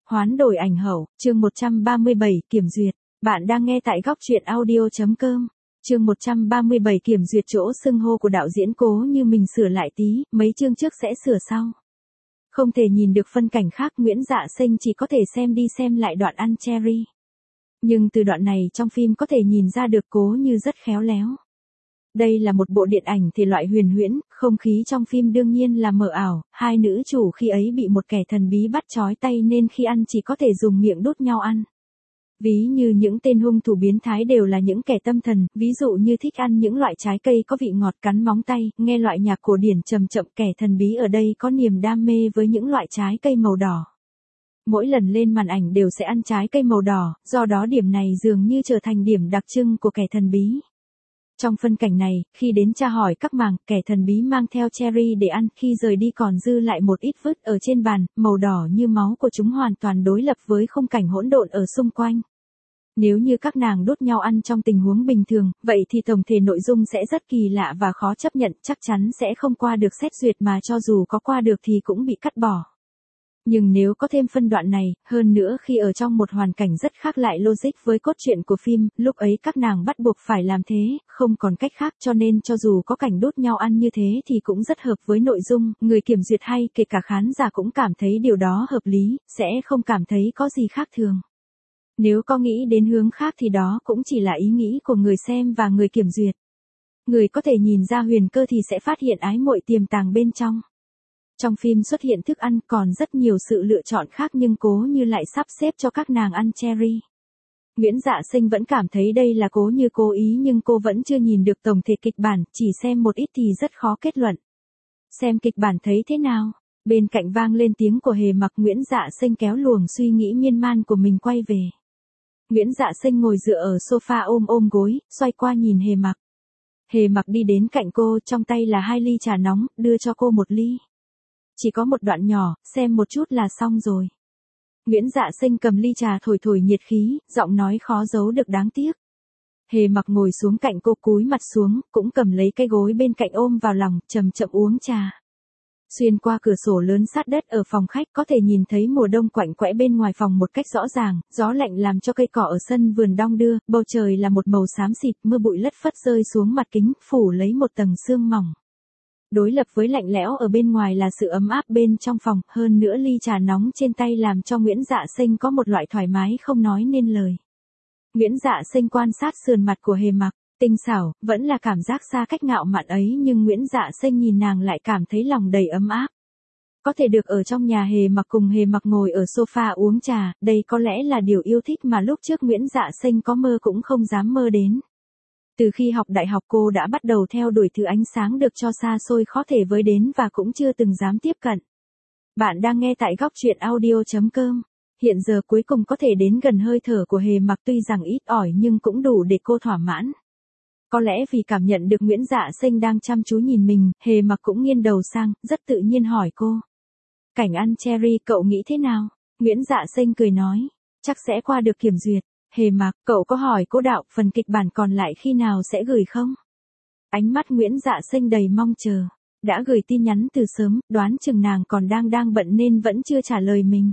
Hoán đổi ảnh hậu, chương 137, kiểm duyệt. Bạn đang nghe tại góc truyện audio.com. Chương 137 kiểm duyệt chỗ xưng hô của đạo diễn Cố Như mình sửa lại tí, mấy chương trước sẽ sửa sau. Không thể nhìn được phân cảnh khác, Nguyễn Dạ Sinh chỉ có thể xem đi xem lại đoạn ăn cherry. Nhưng từ đoạn này trong phim có thể nhìn ra được Cố Như rất khéo léo. Đây là một bộ điện ảnh thể loại huyền huyễn, không khí trong phim đương nhiên là mờ ảo, hai nữ chủ khi ấy bị một kẻ thần bí bắt trói tay nên khi ăn chỉ có thể dùng miệng đút nhau ăn. Ví như những tên hung thủ biến thái đều là những kẻ tâm thần, ví dụ như thích ăn những loại trái cây có vị ngọt cắn móng tay, nghe loại nhạc cổ điển trầm chậm, kẻ thần bí ở đây có niềm đam mê với những loại trái cây màu đỏ. Mỗi lần lên màn ảnh đều sẽ ăn trái cây màu đỏ, do đó điểm này dường như trở thành điểm đặc trưng của kẻ thần bí. Trong phân cảnh này, khi đến tra hỏi các màng, kẻ thần bí mang theo cherry để ăn, khi rời đi còn dư lại một ít vứt ở trên bàn, màu đỏ như máu của chúng hoàn toàn đối lập với khung cảnh hỗn độn ở xung quanh. Nếu như các nàng đút nhau ăn trong tình huống bình thường, vậy thì tổng thể nội dung sẽ rất kỳ lạ và khó chấp nhận, chắc chắn sẽ không qua được xét duyệt mà cho dù có qua được thì cũng bị cắt bỏ. Nhưng nếu có thêm phân đoạn này, hơn nữa khi ở trong một hoàn cảnh rất khác lại logic với cốt truyện của phim, lúc ấy các nàng bắt buộc phải làm thế, không còn cách khác, cho nên cho dù có cảnh đút nhau ăn như thế thì cũng rất hợp với nội dung, người kiểm duyệt hay kể cả khán giả cũng cảm thấy điều đó hợp lý, sẽ không cảm thấy có gì khác thường. Nếu có nghĩ đến hướng khác thì đó cũng chỉ là ý nghĩ của người xem và người kiểm duyệt. Người có thể nhìn ra huyền cơ thì sẽ phát hiện ái muội tiềm tàng bên trong. Trong phim xuất hiện thức ăn còn rất nhiều sự lựa chọn khác nhưng Cố Như lại sắp xếp cho các nàng ăn cherry. Nguyễn Dạ Sinh vẫn cảm thấy đây là Cố Như cố ý nhưng cô vẫn chưa nhìn được tổng thể kịch bản, chỉ xem một ít thì rất khó kết luận. Xem kịch bản thấy thế nào? Bên cạnh vang lên tiếng của Hề Mặc, Nguyễn Dạ Sinh kéo luồng suy nghĩ miên man của mình quay về. Nguyễn Dạ Sinh ngồi dựa ở sofa ôm gối, xoay qua nhìn Hề Mặc. Hề Mặc đi đến cạnh cô, trong tay là 2 ly trà nóng, đưa cho cô 1 ly. Chỉ có một đoạn nhỏ, xem một chút là xong rồi. Nguyễn Dạ Sinh cầm ly trà thổi nhiệt khí, giọng nói khó giấu được đáng tiếc. Hề Mặc ngồi xuống cạnh cô, cúi mặt xuống, cũng cầm lấy cái gối bên cạnh ôm vào lòng, chậm chậm uống trà. Xuyên qua cửa sổ lớn sát đất ở phòng khách có thể nhìn thấy mùa đông quạnh quẽ bên ngoài phòng một cách rõ ràng, gió lạnh làm cho cây cỏ ở sân vườn đong đưa, bầu trời là một màu xám xịt, mưa bụi lất phất rơi xuống mặt kính, phủ lấy một tầng sương mỏng. Đối lập với lạnh lẽo ở bên ngoài là sự ấm áp bên trong phòng, hơn nữa ly trà nóng trên tay làm cho Nguyễn Dạ Sinh có một loại thoải mái không nói nên lời. Nguyễn Dạ Sinh quan sát sườn mặt của Hề Mặc, tinh xảo, vẫn là cảm giác xa cách ngạo mạn ấy nhưng Nguyễn Dạ Sinh nhìn nàng lại cảm thấy lòng đầy ấm áp. Có thể được ở trong nhà Hề Mặc cùng Hề Mặc ngồi ở sofa uống trà, đây có lẽ là điều yêu thích mà lúc trước Nguyễn Dạ Sinh có mơ cũng không dám mơ đến. Từ khi học đại học cô đã bắt đầu theo đuổi thứ ánh sáng được cho xa xôi khó thể với đến và cũng chưa từng dám tiếp cận. Bạn đang nghe tại góc truyện audio.com. Hiện giờ cuối cùng có thể đến gần hơi thở của Hề Mặc, tuy rằng ít ỏi nhưng cũng đủ để cô thỏa mãn. Có lẽ vì cảm nhận được Nguyễn Dạ Sinh đang chăm chú nhìn mình, Hề Mặc cũng nghiêng đầu sang, rất tự nhiên hỏi cô. Cảnh ăn cherry cậu nghĩ thế nào? Nguyễn Dạ Sinh cười nói, chắc sẽ qua được kiểm duyệt. Hề Mặc, cậu có hỏi Cố đạo phần kịch bản còn lại khi nào sẽ gửi không? Ánh mắt Nguyễn Dạ Sinh đầy mong chờ. Đã gửi tin nhắn từ sớm, đoán chừng nàng còn đang bận nên vẫn chưa trả lời mình.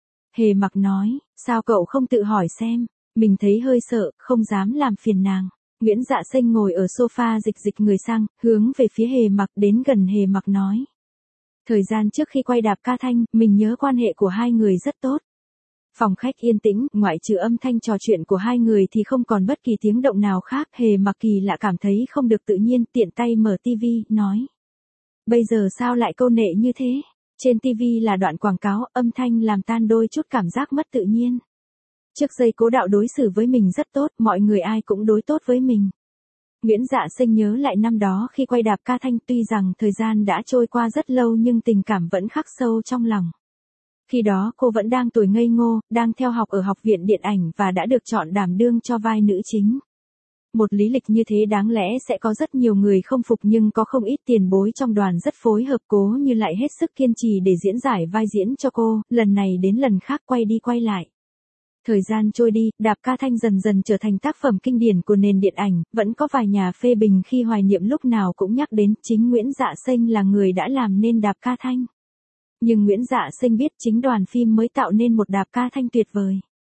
Hề Mặc nói, sao cậu không tự hỏi xem? Mình thấy hơi sợ, không dám làm phiền nàng. Nguyễn Dạ Sinh ngồi ở sofa dịch người sang, hướng về phía Hề Mặc, đến gần Hề Mặc nói. Thời gian trước khi quay đạp ca thanh, mình nhớ quan hệ của hai người rất tốt. Phòng khách yên tĩnh, ngoại trừ âm thanh trò chuyện của hai người thì không còn bất kỳ tiếng động nào khác. Hề Mặc kỳ lạ cảm thấy không được tự nhiên, tiện tay mở tivi, nói. Bây giờ sao lại câu nệ như thế? Trên tivi là đoạn quảng cáo, âm thanh làm tan đôi chút cảm giác mất tự nhiên. Trước giây Cố đạo đối xử với mình rất tốt, mọi người ai cũng đối tốt với mình. Nguyễn Dạ Sinh nhớ lại năm đó khi quay đạp ca thanh, tuy rằng thời gian đã trôi qua rất lâu nhưng tình cảm vẫn khắc sâu trong lòng. Khi đó cô vẫn đang tuổi ngây ngô, đang theo học ở học viện điện ảnh và đã được chọn đảm đương cho vai nữ chính. Một lý lịch như thế đáng lẽ sẽ có rất nhiều người không phục nhưng có không ít tiền bối trong đoàn rất phối hợp, Cố Như lại hết sức kiên trì để diễn giải vai diễn cho cô, lần này đến lần khác quay đi quay lại. Thời gian trôi đi, đạp ca thanh dần dần trở thành tác phẩm kinh điển của nền điện ảnh, vẫn có vài nhà phê bình khi hoài niệm lúc nào cũng nhắc đến chính Nguyễn Dạ Sinh là người đã làm nên đạp ca thanh. Nhưng Nguyễn Dạ Sinh biết chính đoàn phim mới tạo nên một đạp ca thanh tuyệt vời.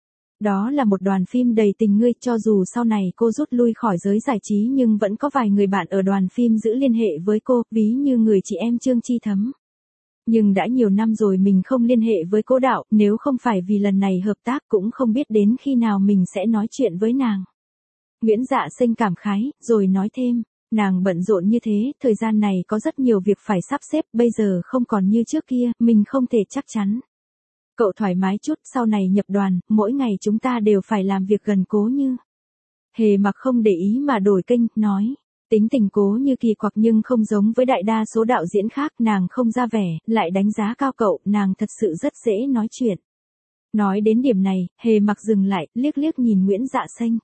Đó là một đoàn phim đầy tình ngươi, cho dù sau này cô rút lui khỏi giới giải trí nhưng vẫn có vài người bạn ở đoàn phim giữ liên hệ với cô, ví như người chị em Trương Chi Thấm. Nhưng đã nhiều năm rồi mình không liên hệ với cô Đạo, nếu không phải vì lần này hợp tác cũng không biết đến khi nào mình sẽ nói chuyện với nàng. Nguyễn Dạ Sinh cảm khái, rồi nói thêm, nàng bận rộn như thế, thời gian này có rất nhiều việc phải sắp xếp, bây giờ không còn như trước kia, mình không thể chắc chắn. Cậu thoải mái chút, sau này nhập đoàn, mỗi ngày chúng ta đều phải làm việc gần Cố Như. Hề Mặc không để ý mà đổi kênh, nói, tính tình Cố Như kỳ quặc nhưng không giống với đại đa số đạo diễn khác, nàng không ra vẻ, lại đánh giá cao cậu, nàng thật sự rất dễ nói chuyện. Nói đến điểm này, Hề Mặc dừng lại, liếc liếc nhìn Nguyễn Dạ Sinh.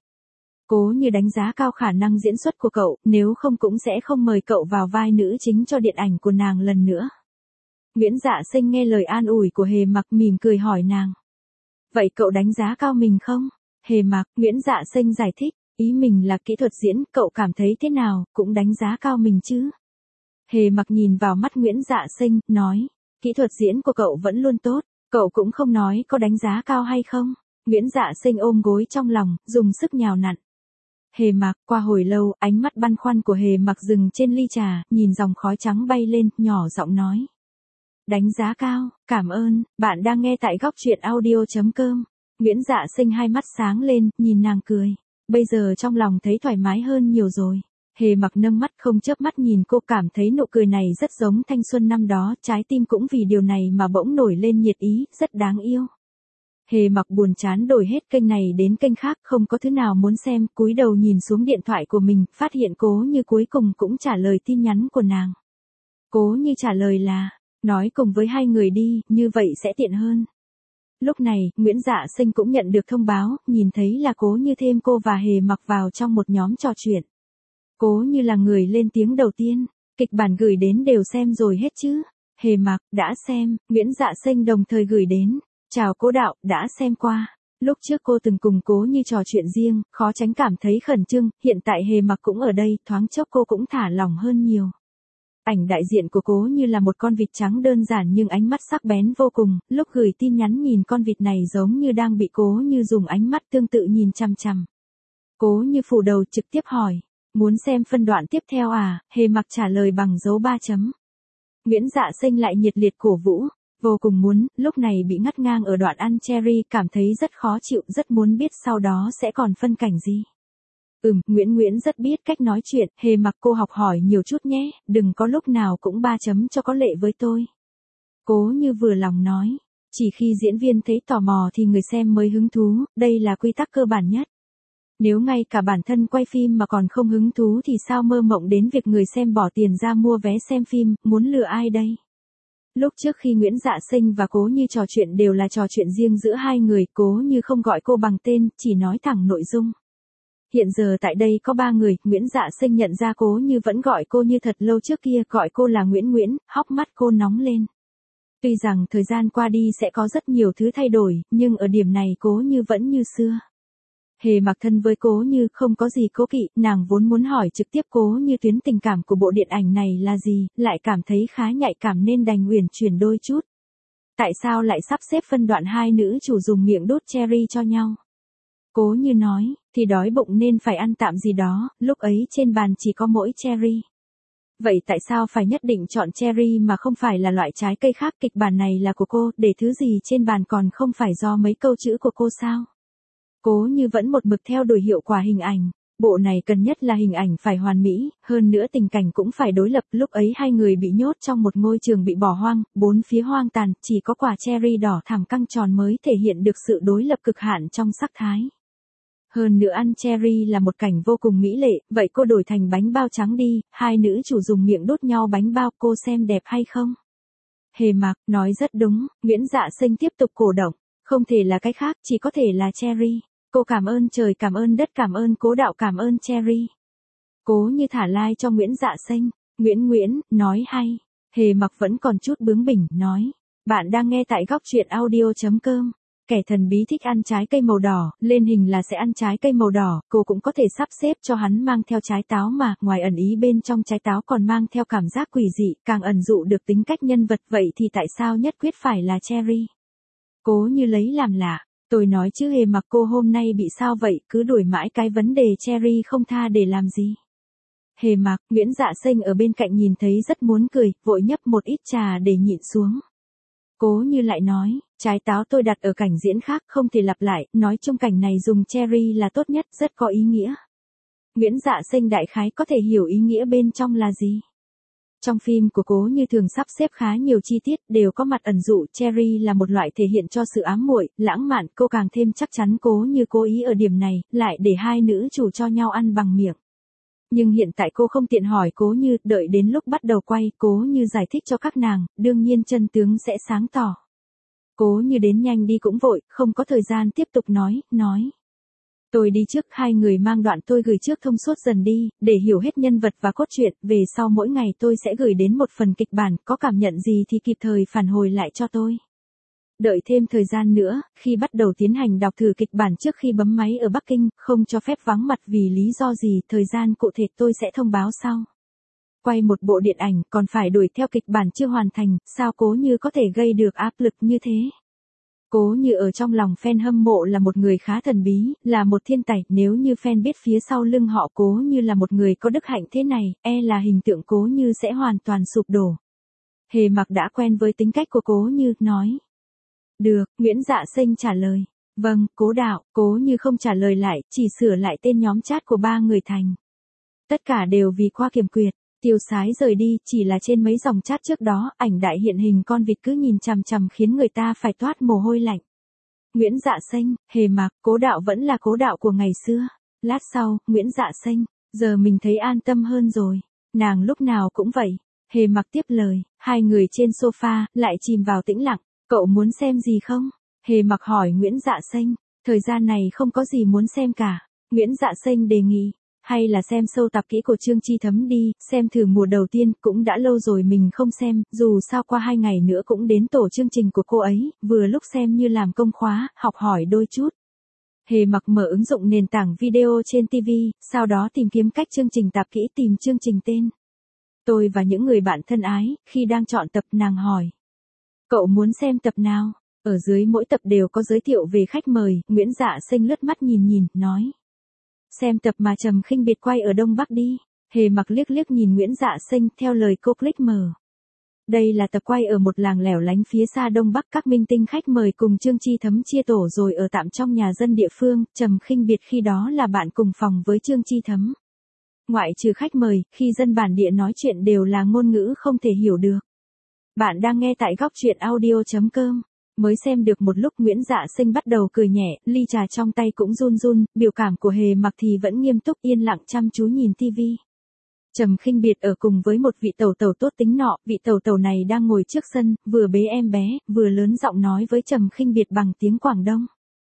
Cố Như đánh giá cao khả năng diễn xuất của cậu, nếu không cũng sẽ không mời cậu vào vai nữ chính cho điện ảnh của nàng lần nữa. Nguyễn Dạ Sinh nghe lời an ủi của Hề Mặc mỉm cười hỏi nàng. Vậy cậu đánh giá cao mình không? Hề Mặc, Nguyễn Dạ Sinh giải thích, ý mình là kỹ thuật diễn, cậu cảm thấy thế nào, cũng đánh giá cao mình chứ? Hề Mặc nhìn vào mắt Nguyễn Dạ Sinh, nói, kỹ thuật diễn của cậu vẫn luôn tốt, cậu cũng không nói có đánh giá cao hay không? Nguyễn Dạ Sinh ôm gối trong lòng, dùng sức nhào nặn. Hề Mặc, qua hồi lâu, ánh mắt băn khoăn của Hề Mặc dừng trên ly trà, nhìn dòng khói trắng bay lên, nhỏ giọng nói. Đánh giá cao, cảm ơn, bạn đang nghe tại góc truyện audio.com. Nguyễn Dạ Sinh hai mắt sáng lên, nhìn nàng cười. Bây giờ trong lòng thấy thoải mái hơn nhiều rồi. Hề Mặc nâng mắt không chớp mắt nhìn cô, cảm thấy nụ cười này rất giống thanh xuân năm đó, trái tim cũng vì điều này mà bỗng nổi lên nhiệt ý, rất đáng yêu. Hề Mặc buồn chán đổi hết kênh này đến kênh khác, không có thứ nào muốn xem, cúi đầu nhìn xuống điện thoại của mình, phát hiện Cố Như cuối cùng cũng trả lời tin nhắn của nàng. Cố Như trả lời là, nói cùng với hai người đi, như vậy sẽ tiện hơn. Lúc này, Nguyễn Dạ Sinh cũng nhận được thông báo, nhìn thấy là Cố Như thêm cô và Hề Mặc vào trong một nhóm trò chuyện. Cố Như là người lên tiếng đầu tiên, kịch bản gửi đến đều xem rồi hết chứ? Hề Mặc, đã xem, Nguyễn Dạ Sinh đồng thời gửi đến. Chào Cố Đạo, đã xem qua. Lúc trước cô từng cùng Cố Như trò chuyện riêng, khó tránh cảm thấy khẩn trương, hiện tại Hề Mặc cũng ở đây, thoáng chốc cô cũng thả lỏng hơn nhiều. Ảnh đại diện của Cố Như là một con vịt trắng đơn giản nhưng ánh mắt sắc bén vô cùng, lúc gửi tin nhắn nhìn con vịt này giống như đang bị Cố Như dùng ánh mắt tương tự nhìn chằm chằm. Cố Như phủ đầu trực tiếp hỏi, muốn xem phân đoạn tiếp theo à? Hề Mặc trả lời bằng dấu 3 chấm. Nguyễn Dạ Sinh lại nhiệt liệt cổ vũ. Vô cùng muốn, lúc này bị ngắt ngang ở đoạn ăn cherry, cảm thấy rất khó chịu, rất muốn biết sau đó sẽ còn phân cảnh gì. Nguyễn rất biết cách nói chuyện, Hề Mặc cô học hỏi nhiều chút nhé, đừng có lúc nào cũng 3 chấm cho có lệ với tôi. Cố Như vừa lòng nói, chỉ khi diễn viên thấy tò mò thì người xem mới hứng thú, đây là quy tắc cơ bản nhất. Nếu ngay cả bản thân quay phim mà còn không hứng thú thì sao mơ mộng đến việc người xem bỏ tiền ra mua vé xem phim, muốn lừa ai đây? Lúc trước khi Nguyễn Dạ Sinh và Cố Như trò chuyện đều là trò chuyện riêng giữa hai người, Cố Như không gọi cô bằng tên, chỉ nói thẳng nội dung. Hiện giờ tại đây có 3 người, Nguyễn Dạ Sinh nhận ra Cố Như vẫn gọi cô như thật lâu trước kia, gọi cô là Nguyễn, hốc mắt cô nóng lên. Tuy rằng thời gian qua đi sẽ có rất nhiều thứ thay đổi, nhưng ở điểm này Cố Như vẫn như xưa. Hề Mặc thân với Cố Như không có gì cố kỵ, nàng vốn muốn hỏi trực tiếp Cố Như tuyến tình cảm của bộ điện ảnh này là gì, lại cảm thấy khá nhạy cảm nên đành uyển chuyển đôi chút. Tại sao lại sắp xếp phân đoạn hai nữ chủ dùng miệng đút cherry cho nhau? Cố Như nói, thì đói bụng nên phải ăn tạm gì đó, lúc ấy trên bàn chỉ có mỗi cherry. Vậy tại sao phải nhất định chọn cherry mà không phải là loại trái cây khác? Kịch bản này là của cô, để thứ gì trên bàn còn không phải do mấy câu chữ của cô sao? Cố Như vẫn một mực theo đuổi hiệu quả hình ảnh. Bộ này cần nhất là hình ảnh phải hoàn mỹ, hơn nữa tình cảnh cũng phải đối lập. Lúc ấy hai người bị nhốt trong một ngôi trường bị bỏ hoang, bốn phía hoang tàn, chỉ có quả cherry đỏ thẳm căng tròn mới thể hiện được sự đối lập cực hạn trong sắc thái. Hơn nữa ăn cherry là một cảnh vô cùng mỹ lệ, vậy cô đổi thành bánh bao trắng đi, hai nữ chủ dùng miệng đút nhau bánh bao, cô xem đẹp hay không? Hề Mặc nói rất đúng, Nguyễn Dạ Sinh tiếp tục cổ động, không thể là cái khác, chỉ có thể là cherry. Cô cảm ơn trời, cảm ơn đất, cảm ơn Cố Đạo, cảm ơn cherry. Cố Như thả like cho Nguyễn Dạ Sinh. Nguyễn, nói hay. Hề Mặc vẫn còn chút bướng bỉnh, nói. Bạn đang nghe tại góc truyện audio.com. kẻ thần bí thích ăn trái cây màu đỏ, lên hình là sẽ ăn trái cây màu đỏ, cô cũng có thể sắp xếp cho hắn mang theo trái táo mà, ngoài ẩn ý bên trong trái táo còn mang theo cảm giác quỷ dị, càng ẩn dụ được tính cách nhân vật, vậy thì tại sao nhất quyết phải là Cherry? Cố Như lấy làm lạ, tôi nói chứ Hề Mặc cô hôm nay bị sao vậy, cứ đuổi mãi cái vấn đề Cherry không tha để làm gì? Hề Mặc, Nguyễn Dạ Xanh ở bên cạnh nhìn thấy rất muốn cười, vội nhấp một ít trà để nhịn xuống. Cố Như lại nói, trái táo tôi đặt ở cảnh diễn khác không thể lặp lại, nói chung cảnh này dùng cherry là tốt nhất, rất có ý nghĩa. Nguyễn Dạ Xanh đại khái có thể hiểu ý nghĩa bên trong là gì. Trong phim của Cố Như thường sắp xếp khá nhiều chi tiết, đều có mặt ẩn dụ, cherry là một loại thể hiện cho sự ám muội, lãng mạn, cô càng thêm chắc chắn Cố Như cố ý ở điểm này, lại để hai nữ chủ cho nhau ăn bằng miệng. Nhưng hiện tại cô không tiện hỏi Cố Như, đợi đến lúc bắt đầu quay, Cố Như giải thích cho các nàng, đương nhiên chân tướng sẽ sáng tỏ. Cố Như đến nhanh đi cũng vội, không có thời gian tiếp tục nói. Tôi đi trước, hai người mang đoạn tôi gửi trước thông suốt dần đi, để hiểu hết nhân vật và cốt truyện, về sau mỗi ngày tôi sẽ gửi đến một phần kịch bản, có cảm nhận gì thì kịp thời phản hồi lại cho tôi. Đợi thêm thời gian nữa, khi bắt đầu tiến hành đọc thử kịch bản trước khi bấm máy ở Bắc Kinh, không cho phép vắng mặt vì lý do gì, thời gian cụ thể tôi sẽ thông báo sau. Quay một bộ điện ảnh còn phải đuổi theo kịch bản chưa hoàn thành, sao Cố Như có thể gây được áp lực như thế? Cố Như ở trong lòng fan hâm mộ là một người khá thần bí, là một thiên tài, nếu như fan biết phía sau lưng họ Cố Như là một người có đức hạnh thế này, là hình tượng Cố Như sẽ hoàn toàn sụp đổ. Hề Mặc đã quen với tính cách của Cố Như, nói. Được, Nguyễn Dạ Xanh trả lời. Vâng, Cố đạo, Cố Như không trả lời lại, chỉ sửa lại tên nhóm chat của ba người thành. Tất cả đều vì qua kiểm duyệt. Tiêu Sái rời đi, chỉ là trên mấy dòng chat trước đó, ảnh đại hiện hình con vịt cứ nhìn chằm chằm khiến người ta phải toát mồ hôi lạnh. Nguyễn Dạ Xanh, Hề Mặc, Cố đạo vẫn là Cố đạo của ngày xưa. Lát sau, Nguyễn Dạ Xanh, giờ mình thấy an tâm hơn rồi. Nàng lúc nào cũng vậy. Hề Mặc tiếp lời, hai người trên sofa, lại chìm vào tĩnh lặng. Cậu muốn xem gì không? Hề Mặc hỏi Nguyễn Dạ Xanh, thời gian này không có gì muốn xem cả. Nguyễn Dạ Xanh đề nghị, hay là xem sâu tập kỹ của Trương Chi Thấm đi, xem thử mùa đầu tiên, cũng đã lâu rồi mình không xem, dù sao qua 2 ngày nữa cũng đến tổ chương trình của cô ấy, vừa lúc xem như làm công khóa, học hỏi đôi chút. Hề Mặc mở ứng dụng nền tảng video trên TV, sau đó tìm kiếm cách chương trình tạp kỹ tìm chương trình tên. Tôi và những người bạn thân ái, khi đang chọn tập nàng hỏi. Cậu muốn xem tập nào? Ở dưới mỗi tập đều có giới thiệu về khách mời, Nguyễn Dạ Xanh lướt mắt nhìn, nói. Xem tập mà Trầm Khinh Biệt quay ở Đông Bắc đi. Hề Mặc liếc liếc nhìn Nguyễn Dạ Xanh, theo lời cô click mở. Đây là tập quay ở một làng lẻo lánh phía xa Đông Bắc, các minh tinh khách mời cùng Trương Chi Thấm chia tổ rồi ở tạm trong nhà dân địa phương, Trầm Khinh Biệt khi đó là bạn cùng phòng với Trương Chi Thấm. Ngoại trừ khách mời, khi dân bản địa nói chuyện đều là ngôn ngữ không thể hiểu được. Bạn đang nghe tại góc truyện audio.com. Mới xem được một lúc Nguyễn Dạ Xanh bắt đầu cười nhẹ, ly trà trong tay cũng run run, biểu cảm của Hề Mặc thì vẫn nghiêm túc yên lặng chăm chú nhìn tivi. Trầm Khinh Biệt ở cùng với một vị tẩu tẩu tốt tính nọ, vị tẩu tẩu này đang ngồi trước sân, vừa bế em bé, vừa lớn giọng nói với Trầm Khinh Biệt bằng tiếng Quảng Đông.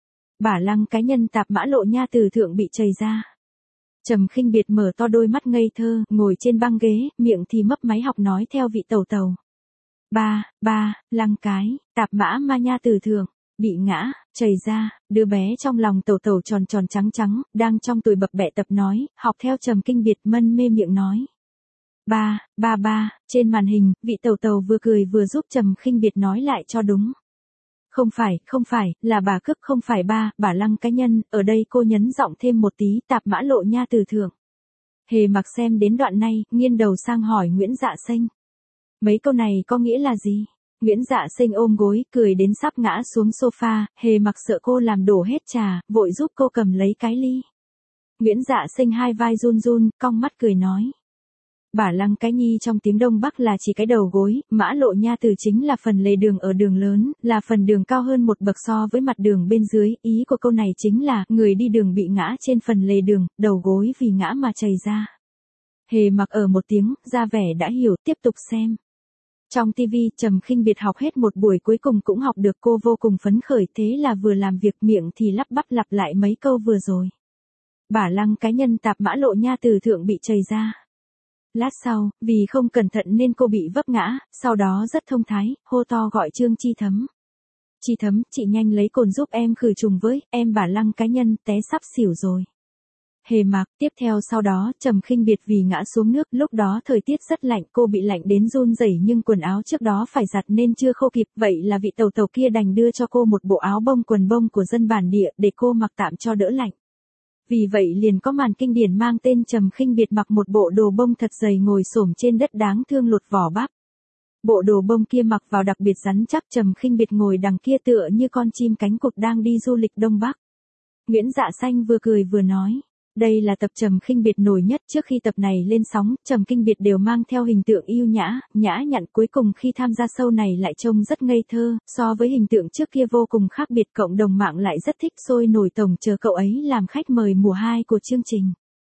Bả Lăng cái nhân tạp mã lộ nha từ thượng bị chầy ra. Trầm Khinh Biệt mở to đôi mắt ngây thơ, ngồi trên băng ghế, miệng thì mấp máy học nói theo vị tẩu tẩu. Ba, Lăng cái, tạp mã ma nha từ thượng, bị ngã, chầy ra, đứa bé trong lòng tẩu tẩu tròn tròn trắng trắng, đang trong tuổi bập bẹ tập nói, học theo Trầm Khinh Biệt mân mê miệng nói. Ba, trên màn hình, vị tẩu tẩu vừa cười vừa giúp Trầm Khinh Biệt nói lại cho đúng. Không phải, là bà cướp không phải bà Lăng cái nhân, ở đây cô nhấn giọng thêm một tí, tạp mã lộ nha từ thượng. Hề Mặc xem đến đoạn này, nghiêng đầu sang hỏi Nguyễn Dạ Xanh. Mấy câu này có nghĩa là gì? Nguyễn Dạ Xanh ôm gối, cười đến sắp ngã xuống sofa, Hề Mặc sợ cô làm đổ hết trà, vội giúp cô cầm lấy cái ly. Nguyễn Dạ Xanh hai vai run run, cong mắt cười nói. Bả Lăng cái nhi trong tiếng Đông Bắc là chỉ cái đầu gối, mã lộ nha từ chính là phần lề đường ở đường lớn, là phần đường cao hơn một bậc so với mặt đường bên dưới, ý của câu này chính là, người đi đường bị ngã trên phần lề đường, đầu gối vì ngã mà chầy ra. Hề Mặc ở một tiếng, ra vẻ đã hiểu, tiếp tục xem. Trong TV, Trầm Khinh Biệt học hết một buổi cuối cùng cũng học được, cô vô cùng phấn khởi, thế là vừa làm việc miệng thì lắp bắp lặp lại mấy câu vừa rồi. Bả Lăng cái nhân tạp mã lộ nha từ thượng bị chầy ra. Lát sau, vì không cẩn thận nên cô bị vấp ngã, sau đó rất thông thái, hô to gọi Trương Chi Thấm. Chi Thấm, chị nhanh lấy cồn giúp em khử trùng với, em bả lăng cá nhân té sắp xỉu rồi. Hề Mặc, tiếp theo sau đó, Trầm Khinh Biệt vì ngã xuống nước, lúc đó thời tiết rất lạnh, cô bị lạnh đến run rẩy nhưng quần áo trước đó phải giặt nên chưa khô kịp, vậy là vị tàu tàu kia đành đưa cho cô một bộ áo bông quần bông của dân bản địa để cô mặc tạm cho đỡ lạnh. Vì vậy liền có màn kinh điển mang tên Trầm Khinh Biệt mặc một bộ đồ bông thật dày ngồi xổm trên đất đáng thương lột vỏ bắp. Bộ đồ bông kia mặc vào đặc biệt rắn chắc, Trầm Khinh Biệt ngồi đằng kia tựa như con chim cánh cụt đang đi du lịch Đông Bắc. Nguyễn Dạ Xanh vừa cười vừa nói. Đây là tập Trầm Khinh Biệt nổi nhất, trước khi tập này lên sóng, Trầm Khinh Biệt đều mang theo hình tượng yêu nhã, nhã nhặn, cuối cùng khi tham gia show này lại trông rất ngây thơ, so với hình tượng trước kia vô cùng khác biệt, cộng đồng mạng lại rất thích sôi nổi tổng chờ cậu ấy làm khách mời mùa 2 của chương trình.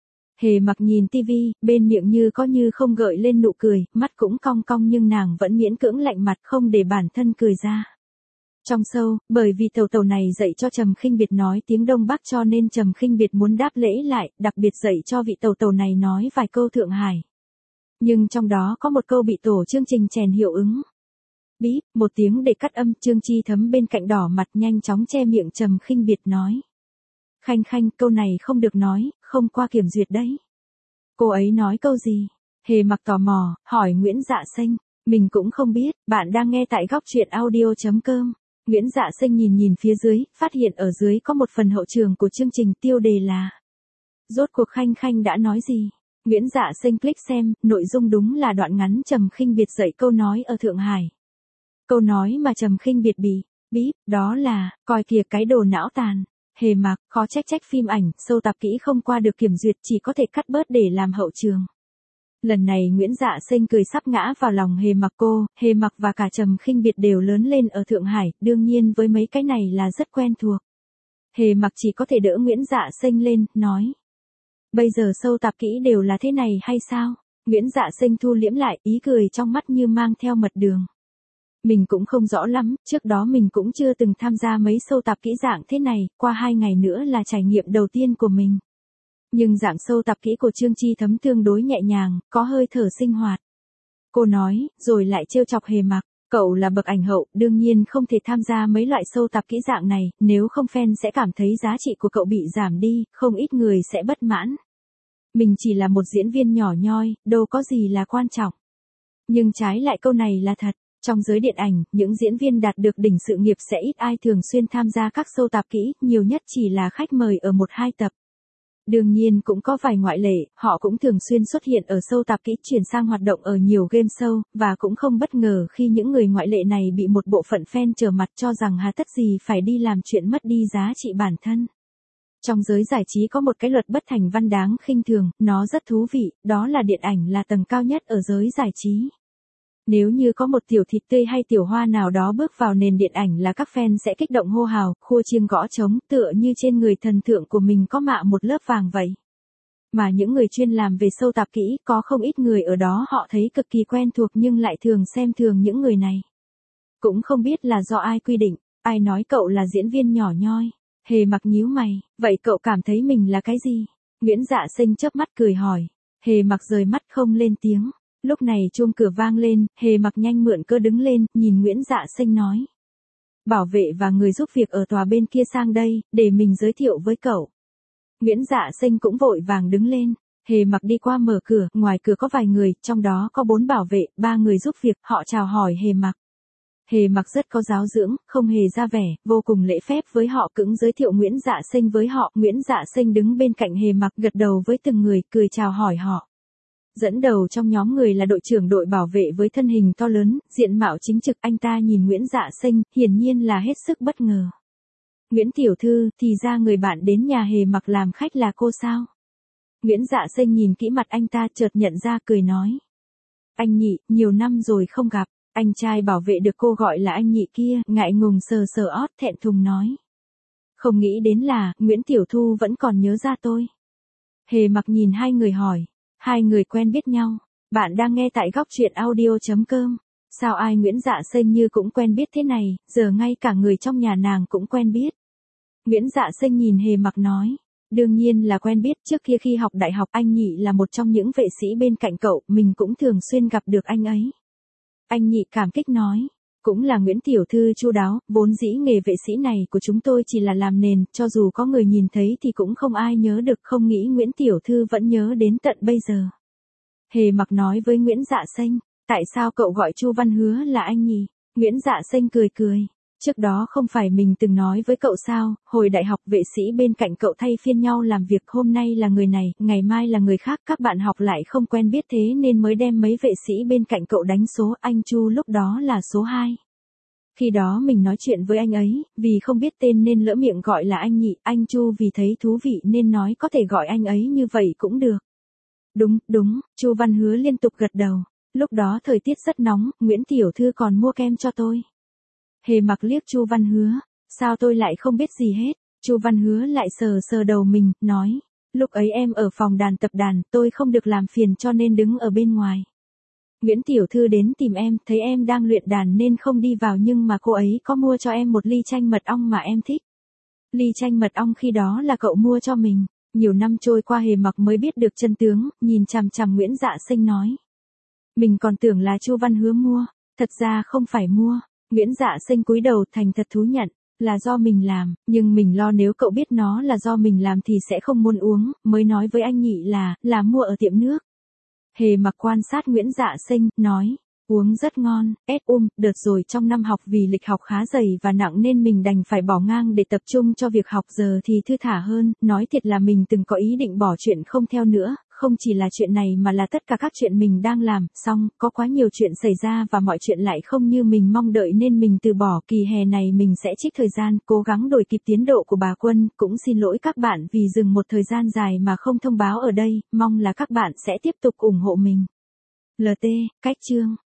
Hề Mặc nhìn tivi, bên miệng như có như không gợi lên nụ cười, mắt cũng cong cong nhưng nàng vẫn miễn cưỡng lạnh mặt không để bản thân cười ra. Trong show, bởi vì tàu tàu này dạy cho Trầm Khinh Biệt nói tiếng Đông Bắc cho nên Trầm Khinh Biệt muốn đáp lễ lại, đặc biệt dạy cho vị tàu tàu này nói vài câu Thượng Hải. Nhưng trong đó có một câu bị tổ chương trình chèn hiệu ứng. Bíp, một tiếng để cắt âm, Trương Chi Thấm bên cạnh đỏ mặt nhanh chóng che miệng Trầm Khinh Biệt nói. Khanh khanh, câu này không được nói, không qua kiểm duyệt đấy. Cô ấy nói câu gì? Hề Mặc tò mò, hỏi Nguyễn Dạ Xanh. Mình cũng không biết, bạn đang nghe tại góc truyện audio.com. Nguyễn Dạ Xanh nhìn phía dưới, phát hiện ở dưới có một phần hậu trường của chương trình, tiêu đề là rốt cuộc Khanh khanh đã nói gì? Nguyễn Dạ Xanh click xem, nội dung đúng là đoạn ngắn Trầm Khinh Biệt dạy câu nói ở Thượng Hải. Câu nói mà Trầm Khinh Biệt bị bíp, đó là, coi kìa cái đồ não tàn. Hề Mặc, khó trách phim ảnh, show tạp kỹ không qua được kiểm duyệt, chỉ có thể cắt bớt để làm hậu trường. Lần này Nguyễn Dạ Xanh cười sắp ngã vào lòng Hề Mặc, Hề Mặc và cả Trầm Khinh Biệt đều lớn lên ở Thượng Hải, đương nhiên với mấy cái này là rất quen thuộc. Hề Mặc chỉ có thể đỡ Nguyễn Dạ Xanh lên, nói. Bây giờ show tạp kỹ đều là thế này hay sao? Nguyễn Dạ Xanh thu liễm lại, ý cười trong mắt như mang theo mật đường. Mình cũng không rõ lắm, trước đó mình cũng chưa từng tham gia mấy show tạp kỹ dạng thế này, qua 2 ngày nữa là trải nghiệm đầu tiên của mình. Nhưng dạng show tạp kỹ của Trương Chi Thấm tương đối nhẹ nhàng, có hơi thở sinh hoạt. Cô nói, rồi lại trêu chọc Hề Mặc, cậu là bậc ảnh hậu, đương nhiên không thể tham gia mấy loại show tạp kỹ dạng này, nếu không fan sẽ cảm thấy giá trị của cậu bị giảm đi, không ít người sẽ bất mãn. Mình chỉ là một diễn viên nhỏ nhoi, đâu có gì là quan trọng. Nhưng trái lại câu này là thật. Trong giới điện ảnh, những diễn viên đạt được đỉnh sự nghiệp sẽ ít ai thường xuyên tham gia các show tạp kỹ, nhiều nhất chỉ là khách mời ở 1-2 tập. Đương nhiên cũng có vài ngoại lệ, họ cũng thường xuyên xuất hiện ở show tạp kỹ chuyển sang hoạt động ở nhiều game show, và cũng không bất ngờ khi những người ngoại lệ này bị một bộ phận fan trở mặt cho rằng hà tất gì phải đi làm chuyện mất đi giá trị bản thân. Trong giới giải trí có một cái luật bất thành văn đáng khinh thường, nó rất thú vị, đó là điện ảnh là tầng cao nhất ở giới giải trí. Nếu như có một tiểu thịt tươi hay tiểu hoa nào đó bước vào nền điện ảnh là các fan sẽ kích động hô hào, khua chiêng gõ trống, tựa như trên người thần tượng của mình có mạ một lớp vàng vậy. Mà những người chuyên làm về show tạp kỹ, có không ít người ở đó họ thấy cực kỳ quen thuộc nhưng lại thường xem thường những người này. Cũng không biết là do ai quy định, ai nói cậu là diễn viên nhỏ nhoi. Hề Mặc nhíu mày, vậy cậu cảm thấy mình là cái gì? Nguyễn Dạ Xanh chớp mắt cười hỏi. Hề Mặc rời mắt không lên tiếng. Lúc này chuông cửa vang lên, Hề Mặc nhanh mượn cơ đứng lên, nhìn Nguyễn Dạ Xanh nói. Bảo vệ và người giúp việc ở tòa bên kia sang đây, để mình giới thiệu với cậu. Nguyễn Dạ Xanh cũng vội vàng đứng lên. Hề Mặc đi qua mở cửa, ngoài cửa có vài người, trong đó có 4 bảo vệ, 3 người giúp việc, họ chào hỏi Hề Mặc. Hề Mặc rất có giáo dưỡng, không hề ra vẻ, vô cùng lễ phép với họ, cứng giới thiệu Nguyễn Dạ Xanh với họ. Nguyễn Dạ Xanh đứng bên cạnh Hề Mặc, gật đầu với từng người, cười chào hỏi họ. Dẫn đầu trong nhóm người là đội trưởng đội bảo vệ với thân hình to lớn, diện mạo chính trực, anh ta nhìn Nguyễn Dạ Xanh, hiển nhiên là hết sức bất ngờ. Nguyễn tiểu thư, thì ra người bạn đến nhà Hề Mặc làm khách là cô sao? Nguyễn Dạ Xanh nhìn kỹ mặt anh ta chợt nhận ra cười nói. Anh Nhị, nhiều năm rồi không gặp, anh trai bảo vệ được cô gọi là anh Nhị kia, ngại ngùng sờ sờ ót thẹn thùng nói. Không nghĩ đến là, Nguyễn tiểu thư vẫn còn nhớ ra tôi. Hề Mặc nhìn hai người hỏi. Hai người quen biết nhau. Bạn đang nghe tại góc truyện audio.com. Sao ai Nguyễn Dạ Xanh như cũng quen biết thế này, giờ ngay cả người trong nhà nàng cũng quen biết. Nguyễn Dạ Xanh nhìn Hề Mặc nói. Đương nhiên là quen biết, trước kia khi học đại học anh Nhị là một trong những vệ sĩ bên cạnh cậu, mình cũng thường xuyên gặp được anh ấy. Anh Nhị cảm kích nói. Cũng là Nguyễn tiểu thư chu đáo, vốn dĩ nghề vệ sĩ này của chúng tôi chỉ là làm nền, cho dù có người nhìn thấy thì cũng không ai nhớ được, không nghĩ Nguyễn tiểu thư vẫn nhớ đến tận bây giờ. Hề Mặc nói với Nguyễn Dạ Xanh, tại sao cậu gọi Chu Văn Hứa là anh nhỉ? Nguyễn Dạ Xanh cười cười. Trước đó không phải mình từng nói với cậu sao, hồi đại học vệ sĩ bên cạnh cậu thay phiên nhau làm việc, hôm nay là người này, ngày mai là người khác, các bạn học lại không quen biết thế nên mới đem mấy vệ sĩ bên cạnh cậu đánh số, anh Chu lúc đó là số 2. Khi đó mình nói chuyện với anh ấy, vì không biết tên nên lỡ miệng gọi là anh nhị, anh Chu vì thấy thú vị nên nói có thể gọi anh ấy như vậy cũng được. Đúng, Chu Văn Hứa liên tục gật đầu. Lúc đó thời tiết rất nóng, Nguyễn tiểu thư còn mua kem cho tôi. Hề Mặc liếc Chu Văn Hứa, sao tôi lại không biết gì hết? Chu Văn Hứa lại sờ sờ đầu mình, nói, lúc ấy em ở phòng đàn tập đàn, tôi không được làm phiền cho nên đứng ở bên ngoài. Nguyễn tiểu thư đến tìm em, thấy em đang luyện đàn nên không đi vào, nhưng mà cô ấy có mua cho em một ly chanh mật ong mà em thích. Ly chanh mật ong khi đó là cậu mua cho mình. Nhiều năm trôi qua Hề Mặc mới biết được chân tướng, nhìn chằm chằm Nguyễn Dạ Xanh nói. Mình còn tưởng là Chu Văn Hứa mua, thật ra không phải mua. Nguyễn Dạ Xanh cúi đầu thành thật thú nhận, là do mình làm, nhưng mình lo nếu cậu biết nó là do mình làm thì sẽ không muốn uống, mới nói với anh nhị là mua ở tiệm nước. Hề Mặc quan sát Nguyễn Dạ Xanh, nói, uống rất ngon, đợt rồi trong năm học vì lịch học khá dày và nặng nên mình đành phải bỏ ngang để tập trung cho việc học, giờ thì thư thả hơn, nói thiệt là mình từng có ý định bỏ chuyện không theo nữa, không chỉ là chuyện này mà là tất cả các chuyện mình đang làm, xong, có quá nhiều chuyện xảy ra và mọi chuyện lại không như mình mong đợi nên mình từ bỏ, kỳ hè này mình sẽ trích thời gian, cố gắng đuổi kịp tiến độ của bà Quân, cũng xin lỗi các bạn vì dừng một thời gian dài mà không thông báo ở đây, mong là các bạn sẽ tiếp tục ủng hộ mình. LT, cách chương.